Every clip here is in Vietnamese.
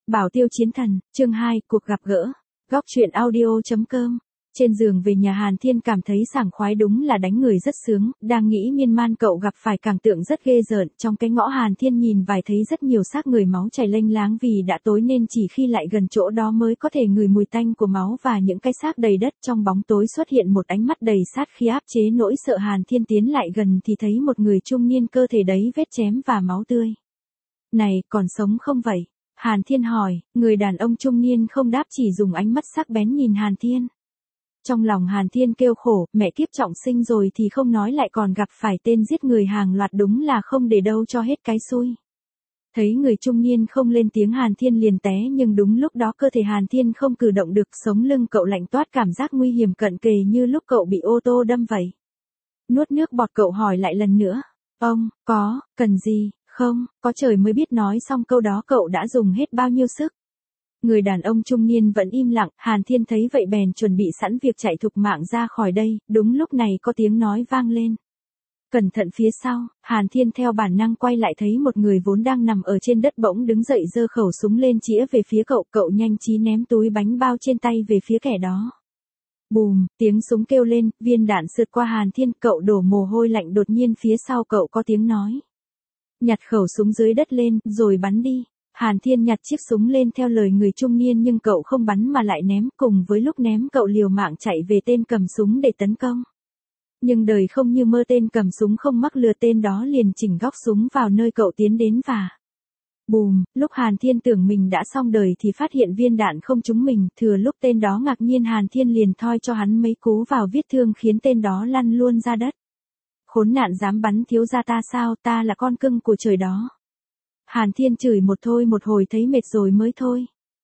Bảo Tiêu Chiến Thần, chương 2, cuộc gặp gỡ. Góc truyện audio.com. Trên giường về nhà Hàn Thiên cảm thấy sảng khoái, đúng là đánh người rất sướng, đang nghĩ miên man cậu gặp phải cảnh tượng rất ghê rợn. Trong cái ngõ Hàn Thiên nhìn vài thấy rất nhiều xác người, máu chảy lênh láng, vì đã tối nên chỉ khi lại gần chỗ đó mới có thể ngửi mùi tanh của máu và những cái xác đầy đất. Trong bóng tối xuất hiện một ánh mắt đầy sát khí áp chế nỗi sợ. Hàn Thiên tiến lại gần thì thấy một người trung niên, cơ thể đầy vết chém và máu tươi. Này, còn sống không vậy? Hàn Thiên hỏi. Người đàn ông trung niên không đáp, chỉ dùng ánh mắt sắc bén nhìn Hàn Thiên. Trong lòng Hàn Thiên kêu khổ, mẹ kiếp, trọng sinh rồi thì không nói, lại còn gặp phải tên giết người hàng loạt, đúng là không để đâu cho hết cái xui. Thấy người trung niên không lên tiếng, Hàn Thiên liền té, nhưng đúng lúc đó cơ thể Hàn Thiên không cử động được, sống lưng cậu lạnh toát, cảm giác nguy hiểm cận kề như lúc cậu bị ô tô đâm vậy. Nuốt nước bọt, cậu hỏi lại lần nữa. Ông, cần gì, không? Có trời mới biết. Nói xong câu đó cậu đã dùng hết bao nhiêu sức. Người đàn ông trung niên vẫn im lặng. Hàn Thiên thấy vậy bèn chuẩn bị sẵn việc chạy thục mạng ra khỏi đây. Đúng lúc này có tiếng nói vang lên. Cẩn thận phía sau. Hàn Thiên theo bản năng quay lại, thấy một người vốn đang nằm ở trên đất bỗng đứng dậy, giơ khẩu súng lên chĩa về phía cậu. Cậu nhanh trí ném túi bánh bao trên tay về phía kẻ đó. Bùm, tiếng súng kêu lên, viên đạn sượt qua Hàn Thiên, cậu đổ mồ hôi lạnh. Đột nhiên phía sau cậu có tiếng nói. Nhặt khẩu súng dưới đất lên, rồi bắn đi. Hàn Thiên nhặt chiếc súng lên theo lời người trung niên, nhưng cậu không bắn mà lại ném. Cùng với lúc ném, cậu liều mạng chạy về tên cầm súng để tấn công. Nhưng đời không như mơ, tên cầm súng không mắc lừa, tên đó liền chỉnh góc súng vào nơi cậu tiến đến và... Bùm, lúc Hàn Thiên tưởng mình đã xong đời thì phát hiện viên đạn không trúng mình. Thừa lúc tên đó ngạc nhiên, Hàn Thiên liền thoi cho hắn mấy cú vào vết thương, khiến tên đó lăn luôn ra đất. Khốn nạn, dám bắn thiếu gia ta sao? Ta là con cưng của trời đó. Hàn Thiên chửi một hồi thấy mệt rồi mới thôi.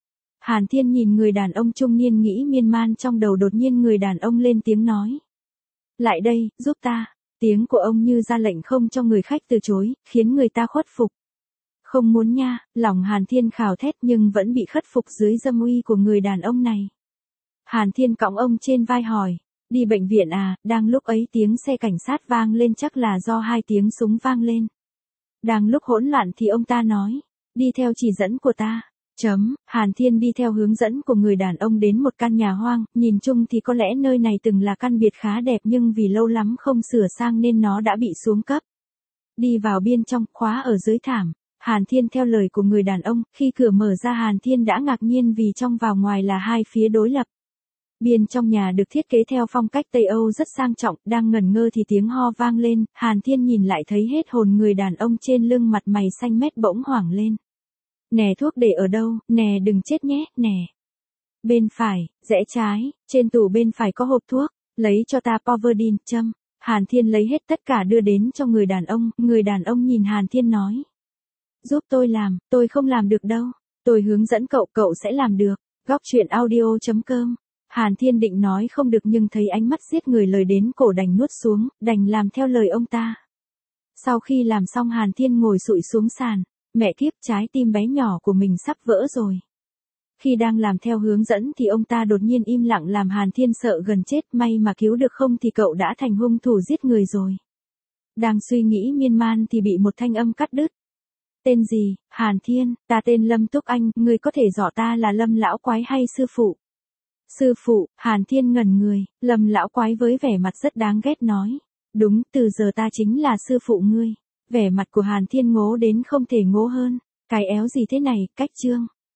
Hàn Thiên nhìn người đàn ông trung niên, nghĩ miên man trong đầu. Đột nhiên người đàn ông lên tiếng nói. Lại đây, giúp ta. Tiếng của ông như ra lệnh không cho người khách từ chối, khiến người ta khuất phục. Không muốn nha. Lòng Hàn Thiên khào thét, nhưng vẫn bị khất phục dưới dâm uy của người đàn ông này. Hàn Thiên cõng ông trên vai hỏi. Đi bệnh viện à? Đang lúc ấy tiếng xe cảnh sát vang lên, chắc là do hai tiếng súng vang lên. Đang lúc hỗn loạn thì ông ta nói. Đi theo chỉ dẫn của ta. Hàn Thiên đi theo hướng dẫn của người đàn ông đến một căn nhà hoang. Nhìn chung thì có lẽ nơi này từng là căn biệt khá đẹp, nhưng vì lâu lắm không sửa sang nên nó đã bị xuống cấp. Đi vào bên trong, khóa ở dưới thảm. Hàn Thiên theo lời của người đàn ông. Khi cửa mở ra, Hàn Thiên đã ngạc nhiên vì trong vào ngoài là hai phía đối lập. Bên trong nhà được thiết kế theo phong cách Tây Âu rất sang trọng. Đang ngẩn ngơ thì tiếng ho vang lên. Hàn Thiên nhìn lại thấy hết hồn, người đàn ông trên lưng mặt mày xanh mét bỗng hoảng lên. Nè, thuốc để ở đâu? Nè, đừng chết nhé, nè. Bên phải, rẽ trái, trên tủ bên phải có hộp thuốc. Lấy cho ta Poverdin. Hàn Thiên lấy hết tất cả đưa đến cho người đàn ông. Người đàn ông nhìn Hàn Thiên nói. Giúp tôi làm. Tôi không làm được đâu. Tôi hướng dẫn cậu, cậu sẽ làm được. Góc truyện audio.com. Hàn Thiên định nói không được, nhưng thấy ánh mắt giết người lời đến cổ, đành nuốt xuống, đành làm theo lời ông ta. Sau khi làm xong, Hàn Thiên ngồi xụi xuống sàn. Mẹ kiếp, trái tim bé nhỏ của mình sắp vỡ rồi. Khi đang làm theo hướng dẫn thì ông ta đột nhiên im lặng, làm Hàn Thiên sợ gần chết. May mà cứu được, không thì cậu đã thành hung thủ giết người rồi. Đang suy nghĩ miên man thì bị một thanh âm cắt đứt. Tên gì? Hàn Thiên, ta tên Lâm Túc Anh. Ngươi có thể dọ ta là Lâm lão quái hay sư phụ? Sư phụ. Hàn Thiên ngẩn người. Lâm lão quái với vẻ mặt rất đáng ghét nói. Đúng, từ giờ ta chính là sư phụ ngươi. Vẻ mặt của Hàn Thiên ngố đến không thể ngố hơn. Cái éo gì thế này? Cách chương.